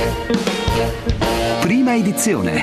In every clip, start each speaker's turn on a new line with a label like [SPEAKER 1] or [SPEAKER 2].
[SPEAKER 1] Prima edizione.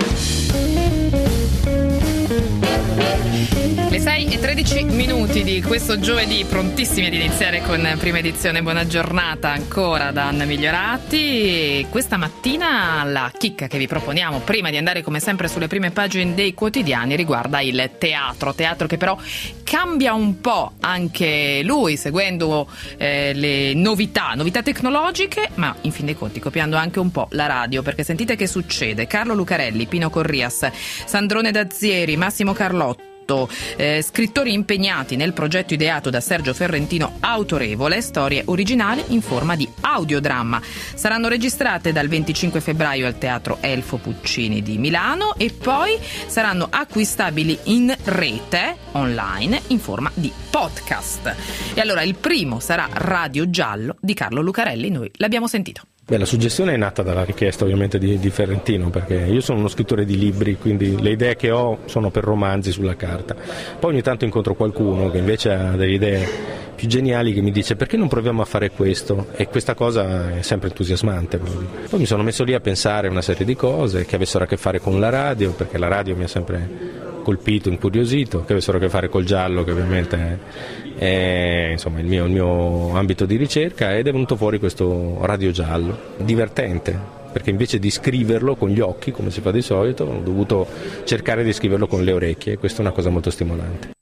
[SPEAKER 2] Le 6:13 di questo giovedì, prontissimi ad iniziare con Prima Edizione. Buona giornata ancora da Anna Migliorati. Questa mattina la chicca che vi proponiamo, prima di andare come sempre sulle prime pagine dei quotidiani, riguarda il teatro che però cambia un po' anche lui, seguendo le novità tecnologiche, ma in fin dei conti copiando anche un po' la radio, perché sentite che succede. Carlo Lucarelli, Pino Corrias, Sandrone Dazieri, Massimo Carlotto, scrittori impegnati nel progetto ideato da Sergio Ferrentino Autorevole, storie originali in forma di audiodramma. Saranno registrate dal 25 febbraio al Teatro Elfo Puccini di Milano e poi saranno acquistabili in rete online in forma di podcast. E allora il primo sarà Radio Giallo di Carlo Lucarelli, noi l'abbiamo sentito.
[SPEAKER 3] La suggestione è nata dalla richiesta ovviamente di Ferrentino, perché io sono uno scrittore di libri, quindi le idee che ho sono per romanzi sulla carta. Poi ogni tanto incontro qualcuno che invece ha delle idee più geniali, che mi dice perché non proviamo a fare questo, e questa cosa è sempre entusiasmante. Poi mi sono messo lì a pensare una serie di cose che avessero a che fare con la radio, perché la radio mi ha sempre colpito, incuriosito, che avessero a che fare col giallo, che ovviamente è insomma il mio ambito di ricerca, ed è venuto fuori questo Radio Giallo, divertente, perché invece di scriverlo con gli occhi come si fa di solito ho dovuto cercare di scriverlo con le orecchie, e questa è una cosa molto stimolante.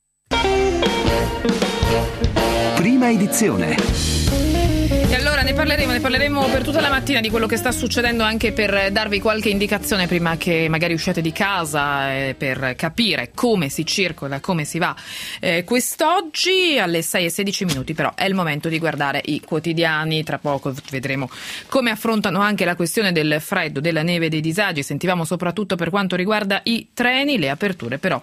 [SPEAKER 1] Prima edizione.
[SPEAKER 2] E allora ne parleremo per tutta la mattina di quello che sta succedendo, anche per darvi qualche indicazione prima che magari usciate di casa, per capire come si circola, come si va. Quest'oggi alle 6:16 però è il momento di guardare i quotidiani. Tra poco vedremo come affrontano anche la questione del freddo, della neve e dei disagi. Sentivamo soprattutto per quanto riguarda i treni, le aperture però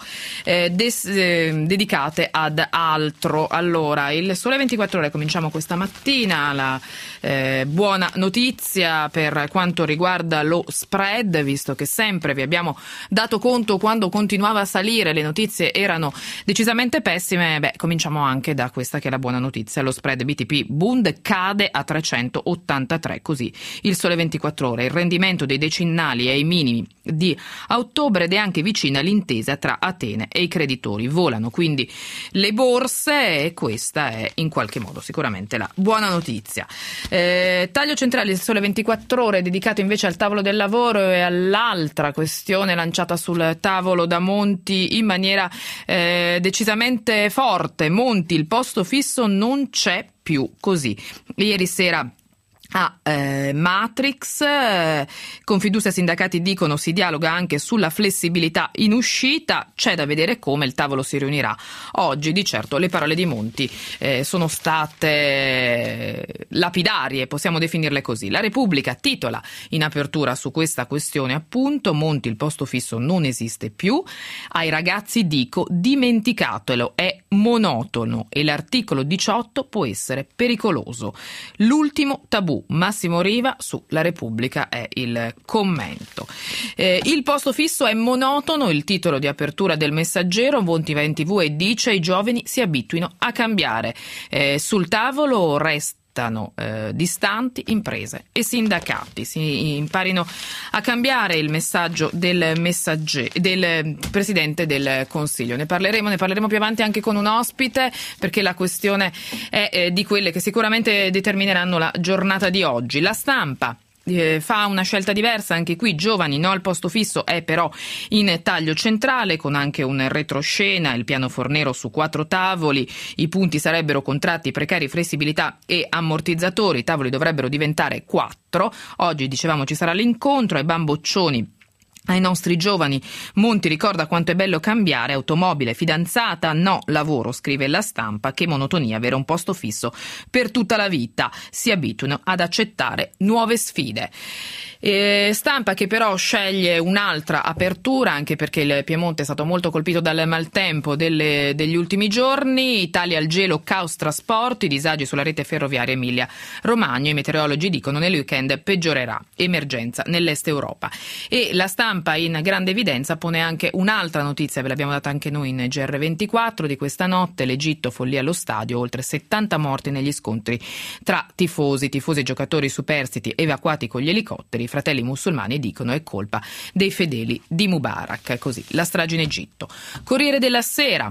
[SPEAKER 2] dedicate ad altro. Allora, il Sole 24 Ore, cominciamo questa mattina. La buona notizia per quanto riguarda lo spread, visto che sempre vi abbiamo dato conto quando continuava a salire, le notizie erano decisamente pessime. Cominciamo anche da questa che è la buona notizia. Lo spread BTP Bund cade a 383, così il Sole 24 Ore. Il rendimento dei decennali è ai minimi di ottobre ed è anche vicina l'intesa tra Atene e i creditori. Volano quindi le borse e questa è in qualche modo sicuramente la buona notizia. Taglio centrale del Sole 24 Ore dedicato invece al tavolo del lavoro e all'altra questione lanciata sul tavolo da Monti in maniera decisamente forte. Monti, il posto fisso non c'è più, così. Ieri sera Matrix, Confindustria e sindacati dicono si dialoga anche sulla flessibilità in uscita, c'è da vedere come il tavolo si riunirà oggi. Di certo le parole di Monti sono state lapidarie, possiamo definirle così. La Repubblica titola in apertura su questa questione, appunto: Monti, il posto fisso non esiste più, ai ragazzi dico dimenticatelo, è monotono e l'articolo 18 può essere pericoloso. L'ultimo tabù. Massimo Riva su La Repubblica è il commento. Il posto fisso è monotono, il titolo di apertura del Messaggero. Monti va in TV e dice i giovani si abituino a cambiare. Sul tavolo restano distanti imprese e sindacati, si imparino a cambiare, il messaggio del Presidente del Consiglio. Ne parleremo più avanti anche con un ospite, perché la questione è di quelle che sicuramente determineranno la giornata di oggi. La Stampa fa una scelta diversa, anche qui giovani no al posto fisso è però in taglio centrale, con anche un retroscena, il piano Fornero su 4 tavoli, i punti sarebbero contratti precari, flessibilità e ammortizzatori, i tavoli dovrebbero diventare 4, oggi dicevamo ci sarà l'incontro, ai bamboccioni ai nostri giovani Monti ricorda quanto è bello cambiare, automobile, fidanzata, no, lavoro, scrive La Stampa, che monotonia avere un posto fisso per tutta la vita, si abituino ad accettare nuove sfide. Stampa che però sceglie un'altra apertura, anche perché il Piemonte è stato molto colpito dal maltempo degli ultimi giorni. Italia al gelo, caos trasporti, disagi sulla rete ferroviaria Emilia-Romagna. I meteorologi dicono nel weekend peggiorerà, emergenza nell'est Europa. E La Stampa in grande evidenza pone anche un'altra notizia, ve l'abbiamo data anche noi in GR24 di questa notte: l'Egitto, follia allo stadio, oltre 70 morti negli scontri tra tifosi e giocatori superstiti evacuati con gli elicotteri. i fratelli musulmani dicono è colpa dei fedeli di Mubarak. Così, la strage in Egitto. Corriere della Sera.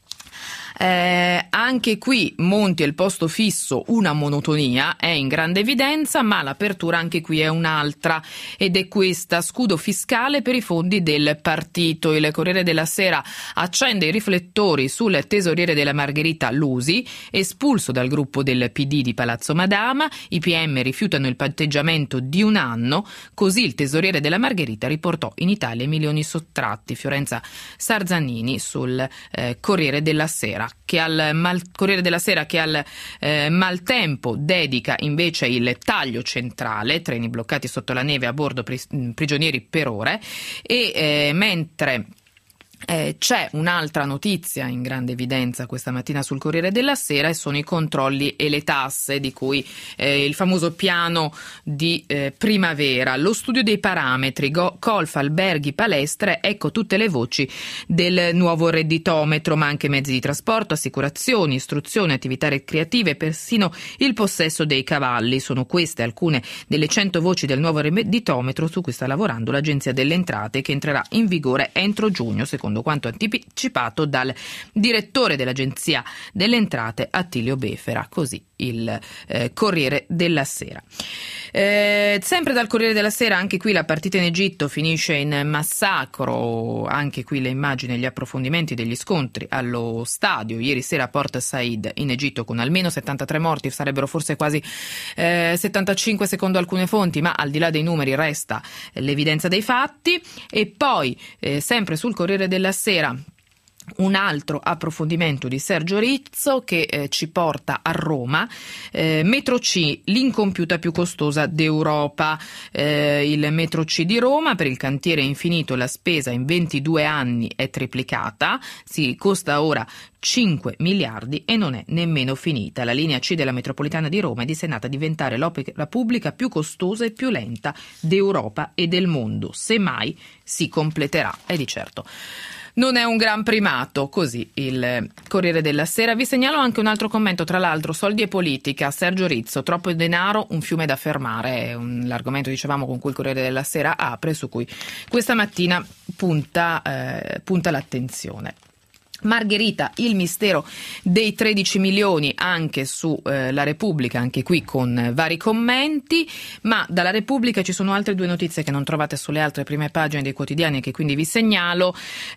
[SPEAKER 2] Anche qui Monti è il posto fisso, una monotonia è in grande evidenza, ma l'apertura anche qui è un'altra ed è questa: scudo fiscale per i fondi del partito. Il Corriere della Sera accende i riflettori sul tesoriere della Margherita Lusi, espulso dal gruppo del PD di Palazzo Madama, i PM rifiutano il patteggiamento di un anno, così il tesoriere della Margherita riportò in Italia i milioni sottratti. Fiorenza Sarzanini sul Corriere della Sera. Corriere della Sera che al maltempo dedica invece il taglio centrale, treni bloccati sotto la neve, a bordo prigionieri per ore, e mentre c'è un'altra notizia in grande evidenza questa mattina sul Corriere della Sera, e sono i controlli e le tasse, di cui il famoso piano di primavera, lo studio dei parametri, colf, alberghi, palestre, ecco tutte le voci del nuovo redditometro, ma anche mezzi di trasporto, assicurazioni, istruzione, attività ricreative, persino il possesso dei cavalli. Sono queste alcune delle 100 voci del nuovo redditometro su cui sta lavorando l'Agenzia delle Entrate, che entrerà in vigore entro giugno, secondo quanto anticipato dal direttore dell'Agenzia delle Entrate Attilio Befera. Così il Corriere della Sera. Sempre dal Corriere della Sera, anche qui la partita in Egitto finisce in massacro, anche qui le immagini e gli approfondimenti degli scontri allo stadio ieri sera a Port Said in Egitto, con almeno 73 morti, sarebbero forse quasi 75 secondo alcune fonti, ma al di là dei numeri resta l'evidenza dei fatti. E poi sempre sul Corriere della Sera un altro approfondimento di Sergio Rizzo che ci porta a Roma. Metro C, l'incompiuta più costosa d'Europa. Il Metro C di Roma, per il cantiere infinito la spesa in 22 anni è triplicata, si costa ora 5 miliardi e non è nemmeno finita. La linea C della metropolitana di Roma è destinata a diventare l'opera pubblica più costosa e più lenta d'Europa e del mondo, se mai si completerà. E di certo non è un gran primato, così il Corriere della Sera. Vi segnalo anche un altro commento, tra l'altro, soldi e politica, Sergio Rizzo, troppo denaro, un fiume da fermare, è l'argomento, dicevamo, con cui il Corriere della Sera apre, su cui questa mattina punta l'attenzione. Margherita, il mistero dei 13 milioni, anche su La Repubblica, anche qui con vari commenti, ma dalla Repubblica ci sono altre due notizie che non trovate sulle altre prime pagine dei quotidiani, che quindi vi segnalo.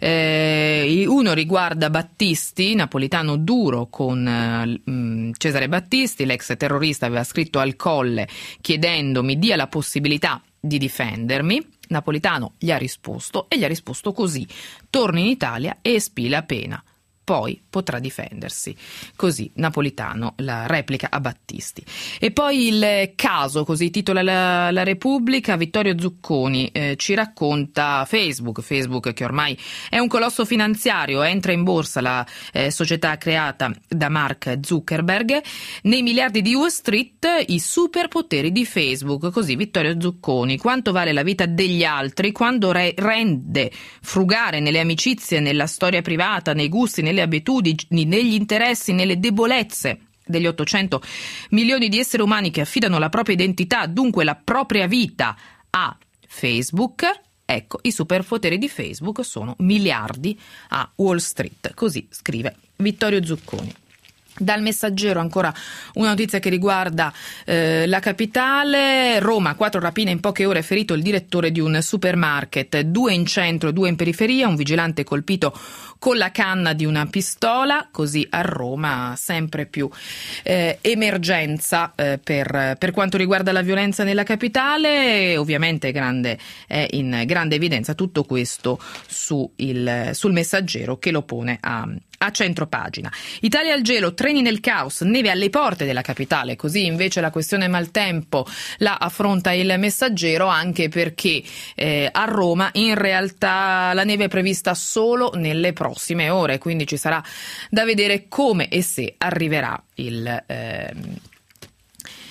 [SPEAKER 2] Uno riguarda Battisti, napolitano duro con Cesare Battisti, l'ex terrorista aveva scritto al Colle chiedendo: mi dia la possibilità di difendermi. Napolitano gli ha risposto, e gli ha risposto così: torni in Italia e espii la pena, poi potrà difendersi. Così Napolitano la replica a Battisti. E poi il caso, così titola la Repubblica. Vittorio Zucconi ci racconta Facebook che ormai è un colosso finanziario, entra in borsa la società creata da Mark Zuckerberg, nei miliardi di Wall Street i superpoteri di Facebook. Così Vittorio Zucconi: quanto vale la vita degli altri quando rende frugare nelle amicizie, nella storia privata, nei gusti, nelle abitudini, negli interessi, nelle debolezze degli 800 milioni di esseri umani che affidano la propria identità, dunque la propria vita, a Facebook. Ecco, i superpoteri di Facebook sono miliardi a Wall Street. Così scrive Vittorio Zucconi. Dal Messaggero ancora una notizia che riguarda la capitale. Roma, 4 rapine in poche ore, ferito il direttore di un supermarket, 2 in centro e 2 in periferia, un vigilante colpito con la canna di una pistola. Così a Roma sempre più emergenza per quanto riguarda la violenza nella capitale. Ovviamente è in grande evidenza tutto questo sul Messaggero, che lo pone a centropagina. Italia al gelo, treni nel caos, neve alle porte della capitale. Così invece la questione maltempo la affronta il Messaggero, anche perché a Roma in realtà la neve è prevista solo nelle prossime ore, quindi ci sarà da vedere come e se arriverà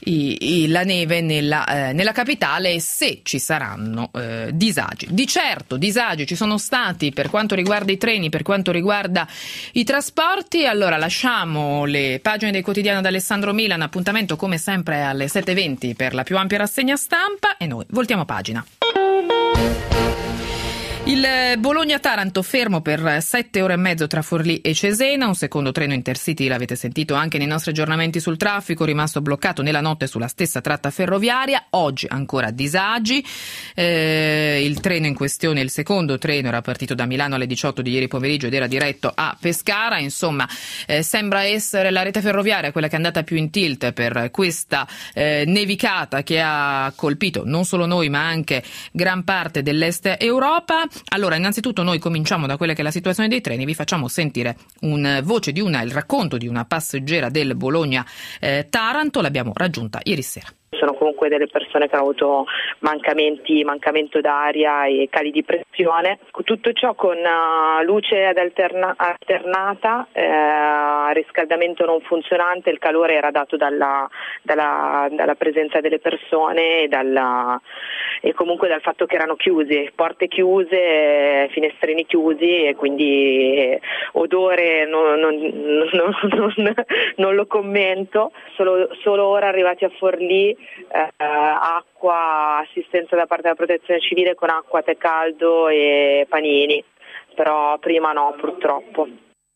[SPEAKER 2] la neve nella capitale e se ci saranno disagi. Di certo disagi ci sono stati per quanto riguarda i treni, per quanto riguarda i trasporti. Allora lasciamo le pagine del quotidiano da Alessandro Milan, appuntamento come sempre alle 7:20 per la più ampia rassegna stampa e noi voltiamo pagina. Il Bologna-Taranto fermo per 7 ore e mezzo tra Forlì e Cesena, un secondo treno Intercity, l'avete sentito anche nei nostri aggiornamenti sul traffico, rimasto bloccato nella notte sulla stessa tratta ferroviaria, oggi ancora disagi, il treno in questione, il secondo treno era partito da Milano alle 18 di ieri pomeriggio ed era diretto a Pescara, insomma sembra essere la rete ferroviaria quella che è andata più in tilt per questa nevicata che ha colpito non solo noi ma anche gran parte dell'est Europa. Allora, innanzitutto noi cominciamo da quella che è la situazione dei treni, vi facciamo sentire il racconto di una passeggera del Bologna Taranto, l'abbiamo raggiunta ieri sera.
[SPEAKER 4] Sono comunque delle persone che hanno avuto mancamento d'aria e cali di pressione. Tutto ciò con luce alternata, riscaldamento non funzionante, il calore era dato dalla presenza delle persone e comunque dal fatto che erano chiusi, porte chiuse, finestrini chiusi e quindi odore non lo commento. Solo ora arrivati a Forlì, acqua, assistenza da parte della protezione civile con acqua, tè caldo e panini, però prima no, purtroppo.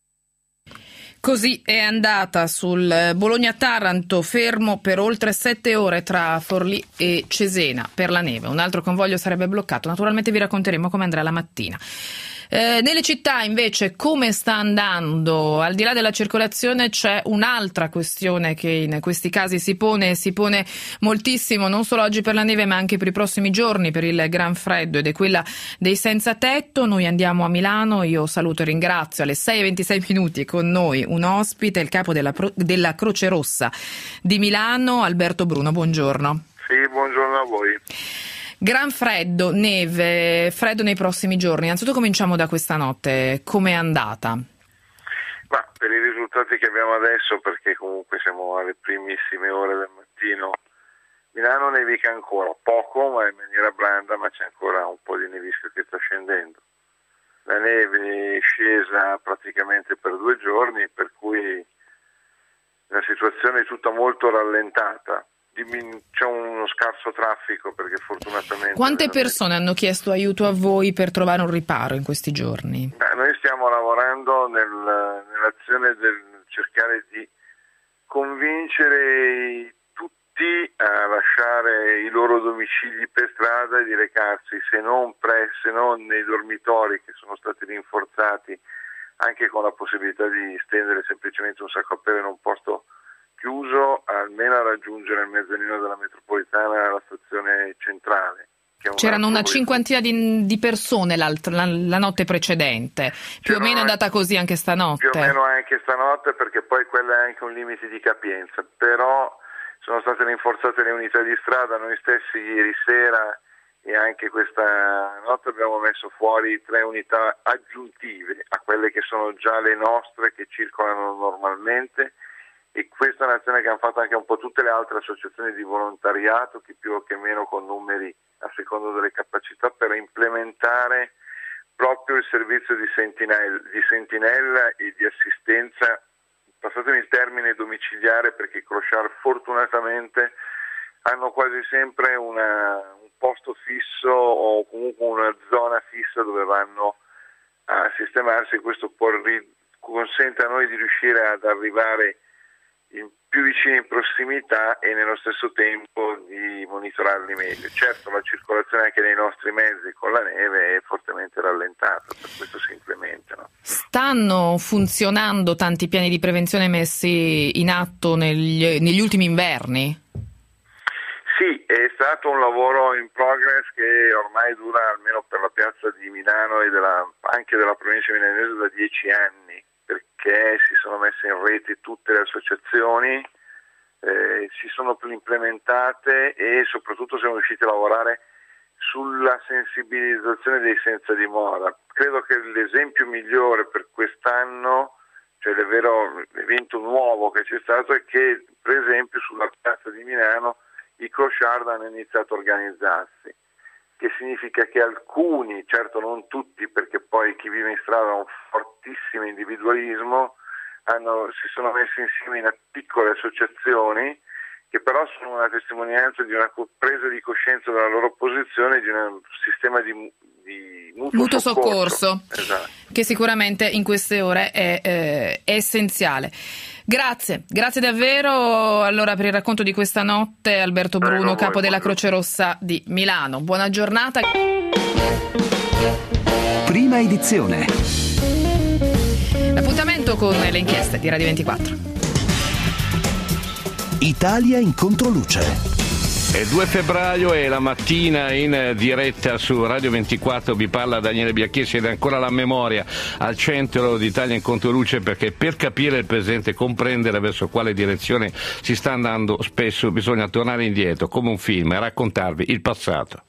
[SPEAKER 2] Così è andata sul Bologna-Taranto, fermo per oltre 7 ore tra Forlì e Cesena per la neve. Un altro convoglio sarebbe bloccato. Naturalmente vi racconteremo come andrà la mattina. Nelle città invece come sta andando? Al di là della circolazione c'è un'altra questione che in questi casi si pone moltissimo, non solo oggi per la neve ma anche per i prossimi giorni, per il gran freddo, ed è quella dei senza tetto. Noi andiamo a Milano, io saluto e ringrazio alle 6:26 con noi un ospite, il capo della Croce Rossa di Milano, Alberto Bruno, buongiorno.
[SPEAKER 5] Sì, buongiorno a voi.
[SPEAKER 2] Gran freddo, neve, freddo nei prossimi giorni. Innanzitutto cominciamo da questa notte. Com'è andata?
[SPEAKER 5] Ma per i risultati che abbiamo adesso, perché comunque siamo alle primissime ore del mattino, Milano nevica ancora, poco ma in maniera blanda, ma c'è ancora un po' di nevisca che sta scendendo. La neve è scesa praticamente per 2 giorni, per cui la situazione è tutta molto rallentata. C'è uno scarso traffico perché fortunatamente...
[SPEAKER 2] Quante persone hanno chiesto aiuto a voi per trovare un riparo in questi giorni?
[SPEAKER 5] Noi stiamo lavorando nell'azione del cercare di convincere tutti a lasciare i loro domicili per strada e di recarsi, se non nei dormitori che sono stati rinforzati, anche con la possibilità di stendere semplicemente un sacco a pelo in un posto chiuso, almeno a raggiungere il mezzanino della metropolitana la stazione centrale.
[SPEAKER 2] C'erano una cinquantina di persone la notte precedente, più o meno è andata così anche stanotte.
[SPEAKER 5] Più o meno anche stanotte, perché poi quella è anche un limite di capienza, però sono state rinforzate le unità di strada. Noi stessi ieri sera e anche questa notte abbiamo messo fuori 3 unità aggiuntive a quelle che sono già le nostre che circolano normalmente. E questa è un'azione che hanno fatto anche un po' tutte le altre associazioni di volontariato, chi più o che meno con numeri a seconda delle capacità, per implementare proprio il servizio di sentinella e di assistenza, passatemi il termine domiciliare, perché i clochard fortunatamente hanno quasi sempre un posto fisso o comunque una zona fissa dove vanno a sistemarsi, e questo consente a noi di riuscire ad arrivare più vicini in prossimità e nello stesso tempo di monitorarli meglio. Certo, la circolazione anche nei nostri mezzi con la neve è fortemente rallentata, per questo si implementano.
[SPEAKER 2] Stanno funzionando tanti piani di prevenzione messi in atto negli ultimi inverni?
[SPEAKER 5] Sì, è stato un lavoro in progress che ormai dura, almeno per la piazza di Milano e anche della provincia milanese, da 10 anni. Perché si sono messe in rete tutte le associazioni, si sono implementate e soprattutto siamo riusciti a lavorare sulla sensibilizzazione dei senza dimora. Credo che l'esempio migliore per quest'anno Cioè il vero evento nuovo che c'è stato è che, per esempio, sulla piazza di Milano i clochard hanno iniziato a organizzarsi, che significa che alcuni, certo non tutti, perché poi chi vive in strada ha un fortissimo individualismo, si sono messi insieme in piccole associazioni che però sono una testimonianza di una presa di coscienza della loro posizione, di un sistema di mutuo soccorso. Esatto.
[SPEAKER 2] Che sicuramente in queste ore è essenziale. Grazie davvero allora per il racconto di questa notte, Alberto Bruno, capo della Croce Rossa di Milano. Buona giornata.
[SPEAKER 1] Prima edizione.
[SPEAKER 2] L'appuntamento con le inchieste di Radio 24.
[SPEAKER 1] Italia in controluce.
[SPEAKER 6] È 2 febbraio e la mattina in diretta su Radio 24 vi parla Daniele Biacchessi ed è ancora la memoria al centro di Italia in controluce, perché per capire il presente e comprendere verso quale direzione si sta andando spesso bisogna tornare indietro come un film e raccontarvi il passato.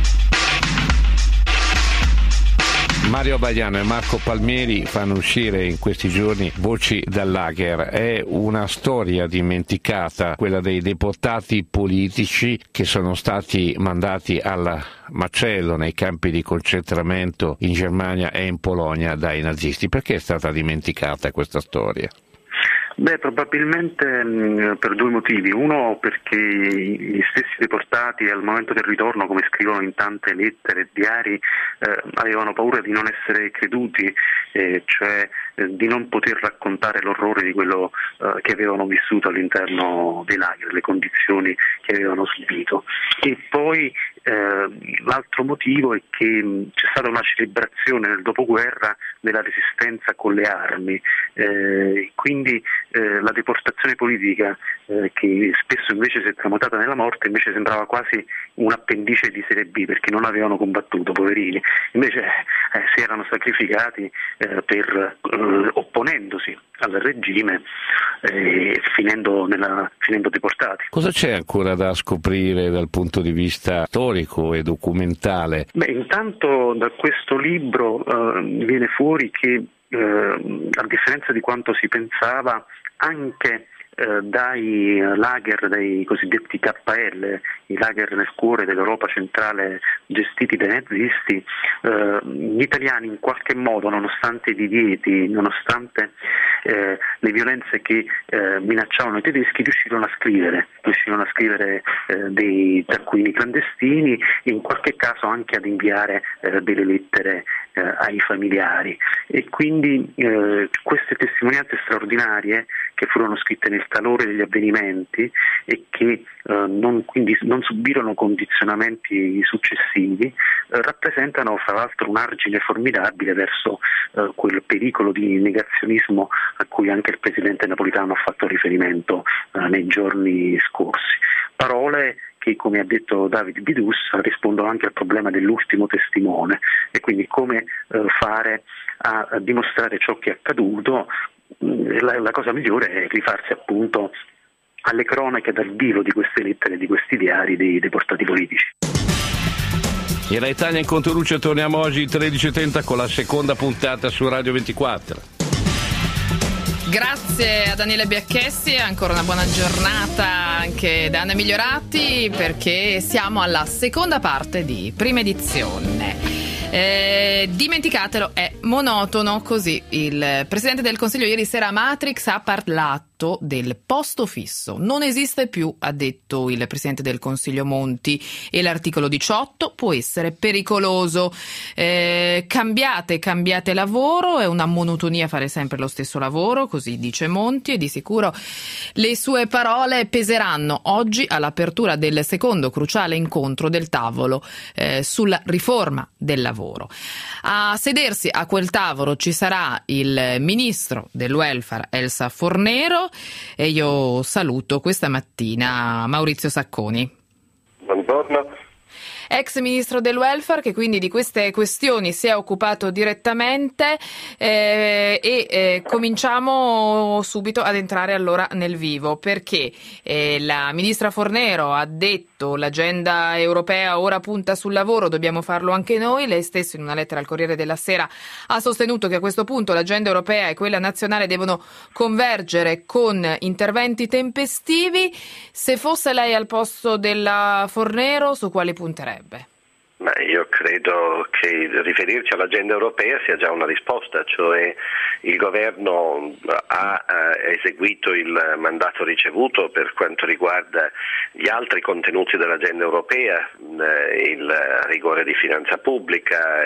[SPEAKER 6] Mario Abaiano e Marco Palmieri fanno uscire in questi giorni Voci dal lager. È una storia dimenticata, quella dei deportati politici che sono stati mandati al macello nei campi di concentramento in Germania e in Polonia dai nazisti. Perché è stata dimenticata questa storia?
[SPEAKER 7] Probabilmente per 2 motivi. Uno, perché gli stessi deportati al momento del ritorno, come scrivono in tante lettere e diari, avevano paura di non essere creduti, cioè di non poter raccontare l'orrore di quello che avevano vissuto all'interno dei lager, le condizioni che avevano subito. E poi l'altro motivo è che c'è stata una celebrazione nel dopoguerra della resistenza con le armi, quindi la deportazione politica, che spesso invece si è tramutata nella morte, invece sembrava quasi un appendice di serie B, perché non avevano combattuto, poverini, invece si erano sacrificati opponendosi al regime, finendo deportati.
[SPEAKER 6] Cosa c'è ancora da scoprire dal punto di vista storico e documentale?
[SPEAKER 7] Intanto da questo libro viene fuori che a differenza di quanto si pensava, anche dai lager, dai cosiddetti KL, i lager nel cuore dell'Europa centrale gestiti dai nazisti, gli italiani in qualche modo, nonostante i divieti, nonostante le violenze che minacciavano i tedeschi, riuscirono a scrivere dei taccuini clandestini e in qualche caso anche ad inviare delle lettere ai familiari, e quindi queste testimonianze straordinarie che furono scritte nel calore degli avvenimenti e che non subirono condizionamenti successivi, rappresentano fra l'altro un argine formidabile verso quel pericolo di negazionismo a cui anche il presidente Napolitano ha fatto riferimento nei giorni scorsi. Parole che, come ha detto David Bidus, rispondono anche al problema dell'ultimo testimone, e quindi come fare a dimostrare ciò che è accaduto. La cosa migliore è rifarsi appunto alle cronache dal vivo di queste lettere, di questi diari dei deportati politici.
[SPEAKER 6] E da Italia in controluce torniamo oggi 13:30 con la seconda puntata su Radio 24.
[SPEAKER 2] Grazie a Daniele Biacchessi e ancora una buona giornata anche da Anna Migliorati, perché siamo alla seconda parte di Prima Edizione. Dimenticatelo, è monotono, così il Presidente del Consiglio ieri sera a Matrix ha parlato del posto fisso. Non esiste più, ha detto il Presidente del Consiglio Monti, e l'articolo 18 può essere pericoloso. Cambiate lavoro, è una monotonia fare sempre lo stesso lavoro, così dice Monti, e di sicuro le sue parole peseranno oggi all'apertura del secondo cruciale incontro del tavolo sulla riforma del lavoro. A sedersi a quel tavolo ci sarà il ministro del welfare Elsa Fornero, e io saluto questa mattina Maurizio Sacconi.
[SPEAKER 8] Buongiorno.
[SPEAKER 2] ex ministro del welfare, che quindi di queste questioni si è occupato direttamente, e cominciamo subito ad entrare allora nel vivo, perché la ministra Fornero ha detto l'agenda europea ora punta sul lavoro, dobbiamo farlo anche noi. Lei stesso in una lettera al Corriere della Sera ha sostenuto che a questo punto l'agenda europea e quella nazionale devono convergere con interventi tempestivi. Se fosse lei al posto della Fornero, su quali punterebbe?
[SPEAKER 8] Ma io credo che riferirci all'agenda europea sia già una risposta, cioè il governo ha eseguito il mandato ricevuto per quanto riguarda gli altri contenuti dell'agenda europea, il rigore di finanza pubblica,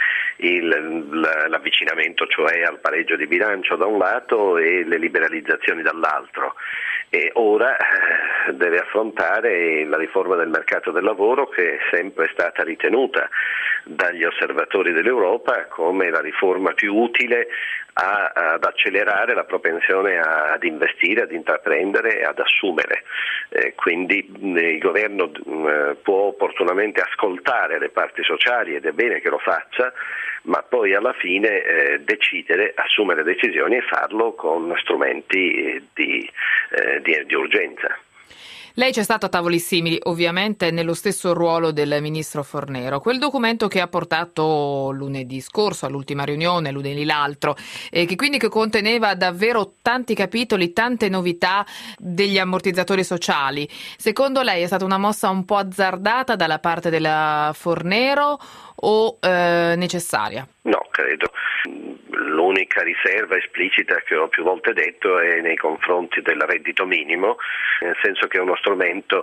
[SPEAKER 8] l'avvicinamento cioè al pareggio di bilancio da un lato e le liberalizzazioni dall'altro. E ora deve affrontare la riforma del mercato del lavoro, che è sempre stata ritenuta dagli osservatori dell'Europa come la riforma più utile ad accelerare la propensione ad investire, ad intraprendere e ad assumere. Quindi il governo può opportunamente ascoltare le parti sociali, ed è bene che lo faccia, ma poi alla fine decidere, assumere decisioni e farlo con strumenti di urgenza.
[SPEAKER 2] Lei c'è stato a tavoli simili, ovviamente nello stesso ruolo del ministro Fornero. Quel documento che ha portato lunedì scorso all'ultima riunione, lunedì l'altro, che conteneva davvero tanti capitoli, tante novità degli ammortizzatori sociali. Secondo lei è stata una mossa un po' azzardata dalla parte della Fornero o necessaria?
[SPEAKER 8] No, credo. L'unica riserva esplicita che ho più volte detto è nei confronti del reddito minimo, nel senso che è uno strumento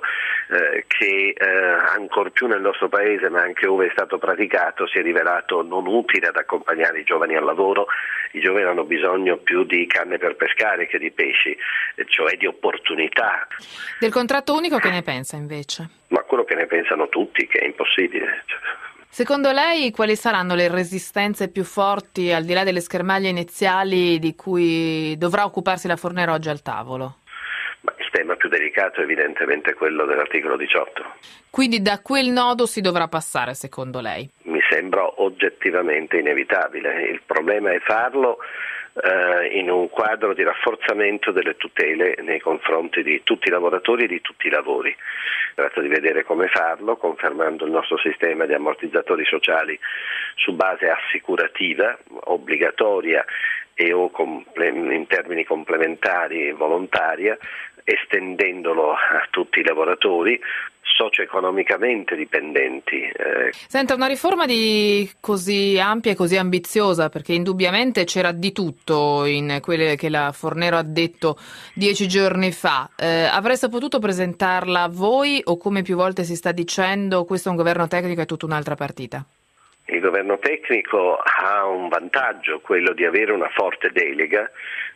[SPEAKER 8] che ancor più nel nostro paese, ma anche ove è stato praticato, si è rivelato non utile ad accompagnare i giovani al lavoro. I giovani hanno bisogno più di canne per pescare che di pesci, cioè di opportunità.
[SPEAKER 2] Del contratto unico che ne pensa invece?
[SPEAKER 8] Ma quello che ne pensano tutti, che è impossibile.
[SPEAKER 2] Secondo lei quali saranno le resistenze più forti, al di là delle schermaglie iniziali, di cui dovrà occuparsi la Fornero oggi al tavolo?
[SPEAKER 8] Il tema più delicato è evidentemente quello dell'articolo 18.
[SPEAKER 2] Quindi da quel nodo si dovrà passare, secondo lei?
[SPEAKER 8] Mi sembra oggettivamente inevitabile. Il problema è farlo in un quadro di rafforzamento delle tutele nei confronti di tutti i lavoratori e di tutti i lavori. Si tratta di vedere come farlo, confermando il nostro sistema di ammortizzatori sociali su base assicurativa, obbligatoria e o in termini complementari e volontaria, estendendolo a tutti i lavoratori socio-economicamente dipendenti.
[SPEAKER 2] Senta, una riforma così ampia e così ambiziosa, perché indubbiamente c'era di tutto in quelle che la Fornero ha detto 10 giorni fa, avreste potuto presentarla voi o, come più volte si sta dicendo, questo è un governo tecnico e tutta un'altra partita?
[SPEAKER 8] Il governo tecnico ha un vantaggio, quello di avere una forte delega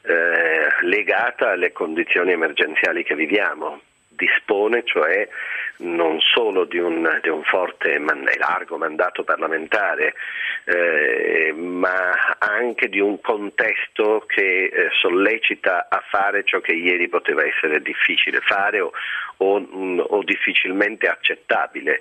[SPEAKER 8] legata alle condizioni emergenziali che viviamo. Dispone cioè non solo di un forte e largo mandato parlamentare, ma anche di un contesto che sollecita a fare ciò che ieri poteva essere difficile fare o difficilmente accettabile.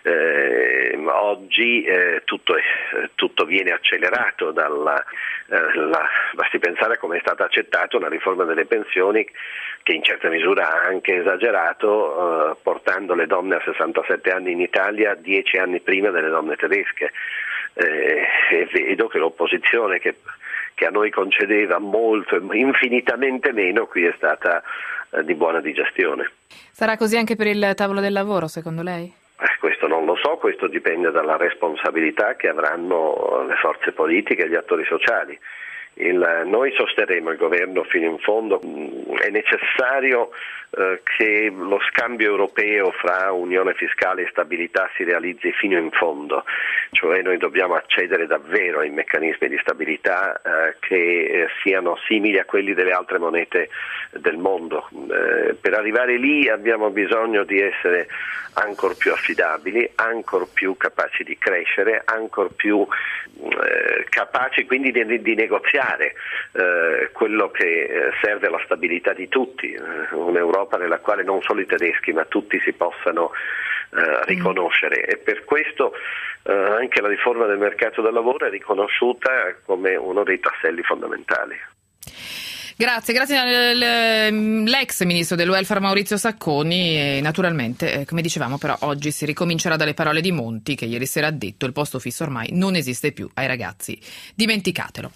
[SPEAKER 8] Oggi tutto viene accelerato basti pensare a come è stata accettata una riforma delle pensioni che in certa misura ha anche esagerato, portando le donne a 67 anni in Italia 10 anni prima delle donne tedesche. E vedo che l'opposizione che a noi concedeva molto, infinitamente meno, qui è stata di buona digestione.
[SPEAKER 2] Sarà così anche per il tavolo del lavoro, secondo lei?
[SPEAKER 8] Questo non lo so, questo dipende dalla responsabilità che avranno le forze politiche e gli attori sociali. Noi sosterremo il governo fino in fondo. È necessario che lo scambio europeo fra unione fiscale e stabilità si realizzi fino in fondo, cioè noi dobbiamo accedere davvero ai meccanismi di stabilità che siano simili a quelli delle altre monete del mondo. Per arrivare lì abbiamo bisogno di essere ancor più affidabili, ancor più capaci di crescere, ancor più capaci quindi di negoziare cambiare. Quello che serve alla stabilità di tutti, un'Europa nella quale non solo i tedeschi ma tutti si possano riconoscere, e per questo anche la riforma del mercato del lavoro è riconosciuta come uno dei tasselli fondamentali.
[SPEAKER 2] Grazie all'ex ministro del welfare Maurizio Sacconi, e naturalmente, come dicevamo, però oggi si ricomincerà dalle parole di Monti, che ieri sera ha detto: il posto fisso ormai non esiste più ai ragazzi, dimenticatelo.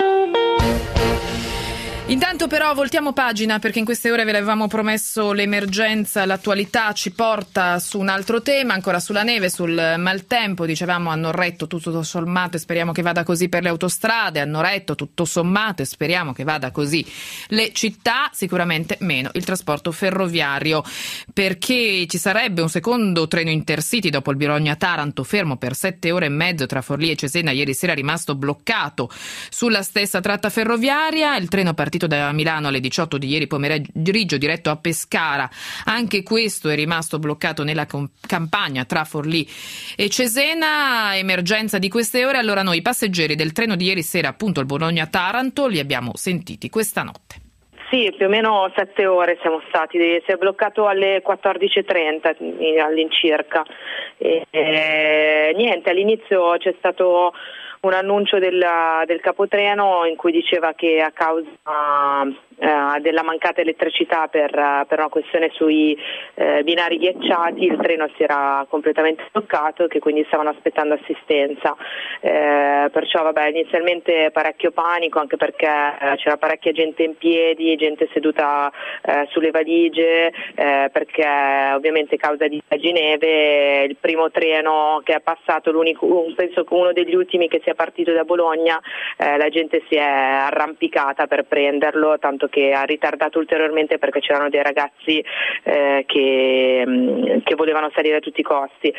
[SPEAKER 2] Intanto però voltiamo pagina, perché in queste ore ve l'avevamo promesso, l'emergenza, l'attualità ci porta su un altro tema, ancora sulla neve, sul maltempo. Dicevamo, hanno retto tutto sommato e speriamo che vada così per le autostrade, hanno retto tutto sommato e speriamo che vada così le città, sicuramente meno il trasporto ferroviario, perché ci sarebbe un secondo treno Intercity dopo il Bologna-Taranto, fermo per 7 ore e mezzo tra Forlì e Cesena, ieri sera è rimasto bloccato sulla stessa tratta ferroviaria. Il treno partito da Milano alle 18 di ieri pomeriggio diretto a Pescara, anche questo è rimasto bloccato nella campagna tra Forlì e Cesena. Emergenza di queste ore. Allora noi passeggeri del treno di ieri sera, appunto il Bologna-Taranto, li abbiamo sentiti questa notte.
[SPEAKER 4] Sì, più o meno 7 ore siamo stati, si è bloccato alle 14.30 all'incirca. Niente, all'inizio c'è stato un annuncio del capotreno in cui diceva che a causa della mancata elettricità per una questione sui binari ghiacciati il treno si era completamente bloccato e che quindi stavano aspettando assistenza. Perciò inizialmente parecchio panico, anche perché c'era parecchia gente in piedi, gente seduta sulle valigie, perché ovviamente causa di neve il primo treno che è passato, penso che uno degli ultimi che sia partito da Bologna, la gente si è arrampicata per prenderlo, tanto che ha ritardato ulteriormente perché c'erano dei ragazzi che volevano salire a tutti i costi.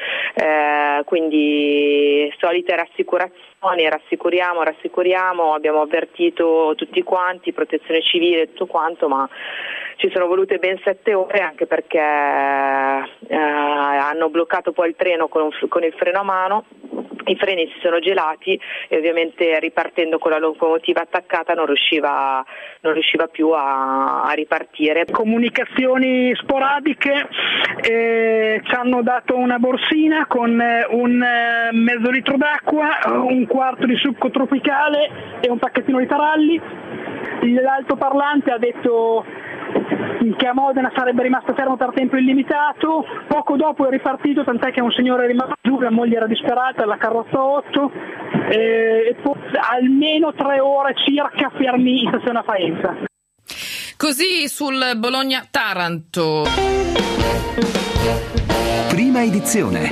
[SPEAKER 4] Quindi solite rassicurazioni, rassicuriamo, abbiamo avvertito tutti quanti, protezione civile e tutto quanto, ma ci sono volute ben 7 ore, anche perché hanno bloccato poi il treno con il freno a mano. I freni si sono gelati e ovviamente ripartendo con la locomotiva attaccata non riusciva più a ripartire.
[SPEAKER 9] Comunicazioni sporadiche, ci hanno dato una borsina con un mezzo litro d'acqua, un quarto di succo tropicale e un pacchettino di taralli. L'altoparlante ha detto che a Modena sarebbe rimasto fermo per tempo illimitato, poco dopo è ripartito, tant'è che un signore è rimasto giù, la moglie era disperata, la carrozza 8, e poi almeno 3 ore circa fermi in stazione a Faenza.
[SPEAKER 2] Così sul Bologna-Taranto.
[SPEAKER 1] Prima edizione.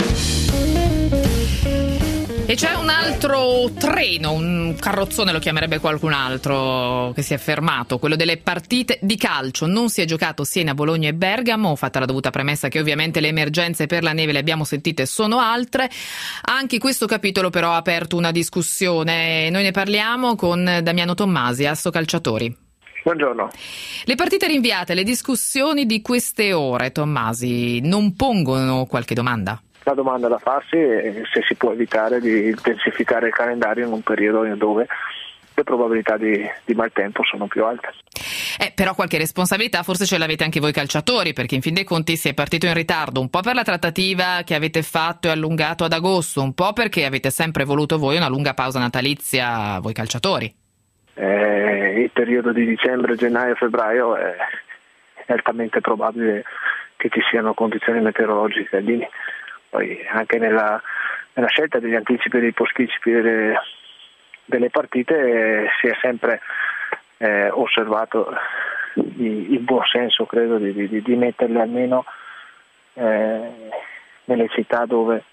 [SPEAKER 2] E c'è un altro treno, un carrozzone lo chiamerebbe qualcun altro, che si è fermato, quello delle partite di calcio. Non si è giocato Siena, Bologna e Bergamo, fatta la dovuta premessa che ovviamente le emergenze per la neve, le abbiamo sentite, sono altre. Anche questo capitolo però ha aperto una discussione. Noi ne parliamo con Damiano Tommasi, Asso Calciatori.
[SPEAKER 10] Buongiorno.
[SPEAKER 2] Le partite rinviate, le discussioni di queste ore, Tommasi, non pongono qualche domanda?
[SPEAKER 10] La domanda da farsi è se si può evitare di intensificare il calendario in un periodo dove le probabilità di maltempo sono più alte.
[SPEAKER 2] Però qualche responsabilità forse ce l'avete anche voi calciatori, perché in fin dei conti si è partito in ritardo, un po' per la trattativa che avete fatto e allungato ad agosto, un po' perché avete sempre voluto voi una lunga pausa natalizia, voi calciatori.
[SPEAKER 10] Il periodo di dicembre, gennaio, febbraio è altamente probabile che ci siano condizioni meteorologiche lì. Poi anche nella scelta degli anticipi e dei posticipi delle partite si è sempre osservato il buon senso, credo, di metterle almeno nelle città dove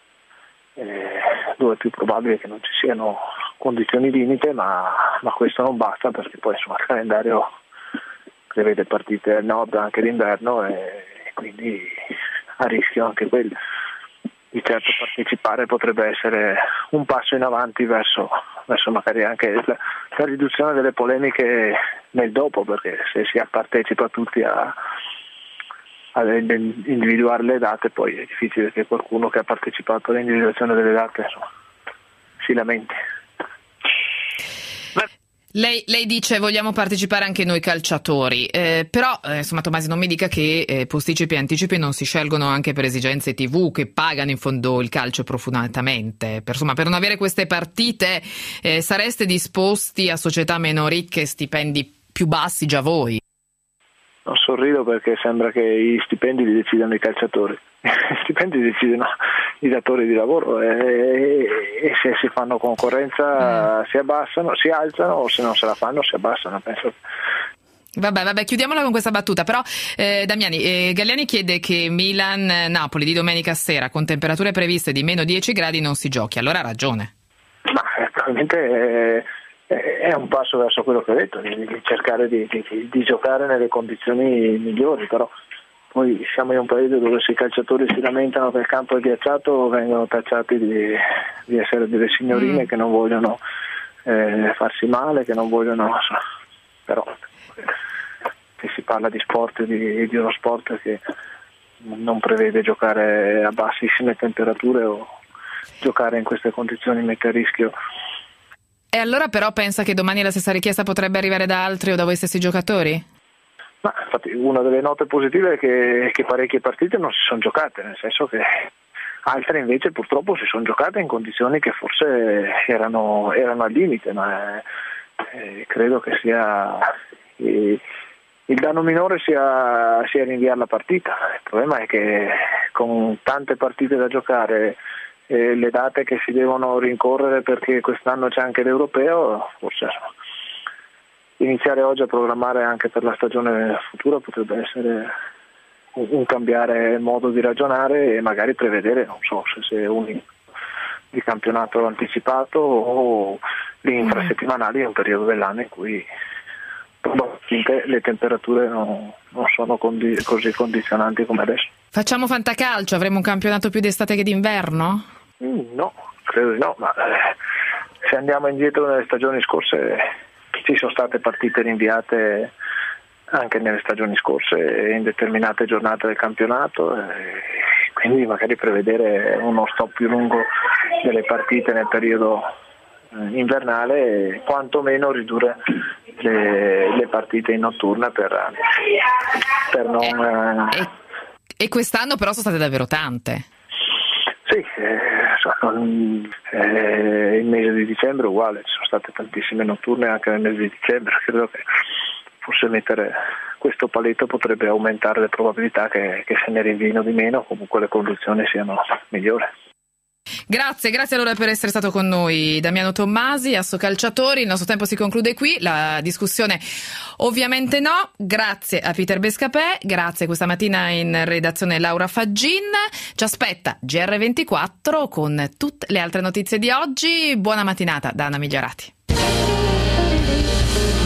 [SPEAKER 10] è più probabile che non ci siano condizioni limite, ma questo non basta, perché poi insomma il calendario prevede partite al nord anche d'inverno e quindi a rischio anche quello. Di certo partecipare potrebbe essere un passo in avanti verso magari anche la riduzione delle polemiche nel dopo, perché se si partecipa tutti a individuare le date, poi è difficile che qualcuno che ha partecipato all'individuazione delle date si lamenti.
[SPEAKER 2] Lei dice vogliamo partecipare anche noi calciatori, però insomma Tomasi non mi dica che posticipi e anticipi non si scelgono anche per esigenze TV che pagano in fondo il calcio profumatamente. Per non avere queste partite sareste disposti a società meno ricche, stipendi più bassi già voi?
[SPEAKER 10] Non sorrido perché sembra che gli stipendi li decidano i calciatori. Gli stipendi li decidono i datori di lavoro e se si fanno concorrenza si abbassano, si alzano, o se non se la fanno si abbassano, penso.
[SPEAKER 2] Vabbè, chiudiamola con questa battuta, però Damiani, Galliani chiede che Milan-Napoli di domenica sera con temperature previste di meno 10 gradi non si giochi, allora ha ragione.
[SPEAKER 10] Ma probabilmente è un passo verso quello che ho detto, di cercare di giocare nelle condizioni migliori, però poi siamo in un paese dove se i calciatori si lamentano che il campo è ghiacciato vengono tacciati di essere delle signorine che non vogliono farsi male, che non vogliono, però che si parla di sport e di uno sport che non prevede giocare a bassissime temperature o giocare in queste condizioni mette a rischio.
[SPEAKER 2] E allora però pensa che domani la stessa richiesta potrebbe arrivare da altri o da voi stessi giocatori?
[SPEAKER 10] Ma infatti una delle note positive è che parecchie partite non si sono giocate, nel senso che altre invece purtroppo si sono giocate in condizioni che forse erano al limite, ma credo che sia il danno minore sia rinviare la partita. Il problema è che con tante partite da giocare, le date che si devono rincorrere perché quest'anno c'è anche l'Europeo, forse iniziare oggi a programmare anche per la stagione futura potrebbe essere un cambiare modo di ragionare e magari prevedere, non so, se un di campionato anticipato o gli infrasettimanali è un periodo dell'anno in cui probabilmente le temperature non sono così condizionanti come adesso.
[SPEAKER 2] Facciamo fantacalcio, avremo un campionato più d'estate che d'inverno?
[SPEAKER 10] No, credo di no, ma se andiamo indietro nelle stagioni scorse ci sono state partite rinviate anche nelle stagioni scorse in determinate giornate del campionato, quindi magari prevedere uno stop più lungo delle partite nel periodo invernale e quantomeno ridurre le partite in notturna per non...
[SPEAKER 2] E quest'anno però sono state davvero tante.
[SPEAKER 10] Sì, il mese di dicembre è uguale, ci sono state tantissime notturne anche nel mese di dicembre, credo che forse mettere questo paletto potrebbe aumentare le probabilità che se ne rinvino di meno, comunque le condizioni siano migliori.
[SPEAKER 2] Grazie allora per essere stato con noi Damiano Tommasi, Assocalciatori. Il nostro tempo si conclude qui, la discussione ovviamente no. Grazie a Peter Bescapè, grazie questa mattina in redazione Laura Faggin. Ci aspetta GR24 con tutte le altre notizie di oggi. Buona mattinata da Anna Migliarati.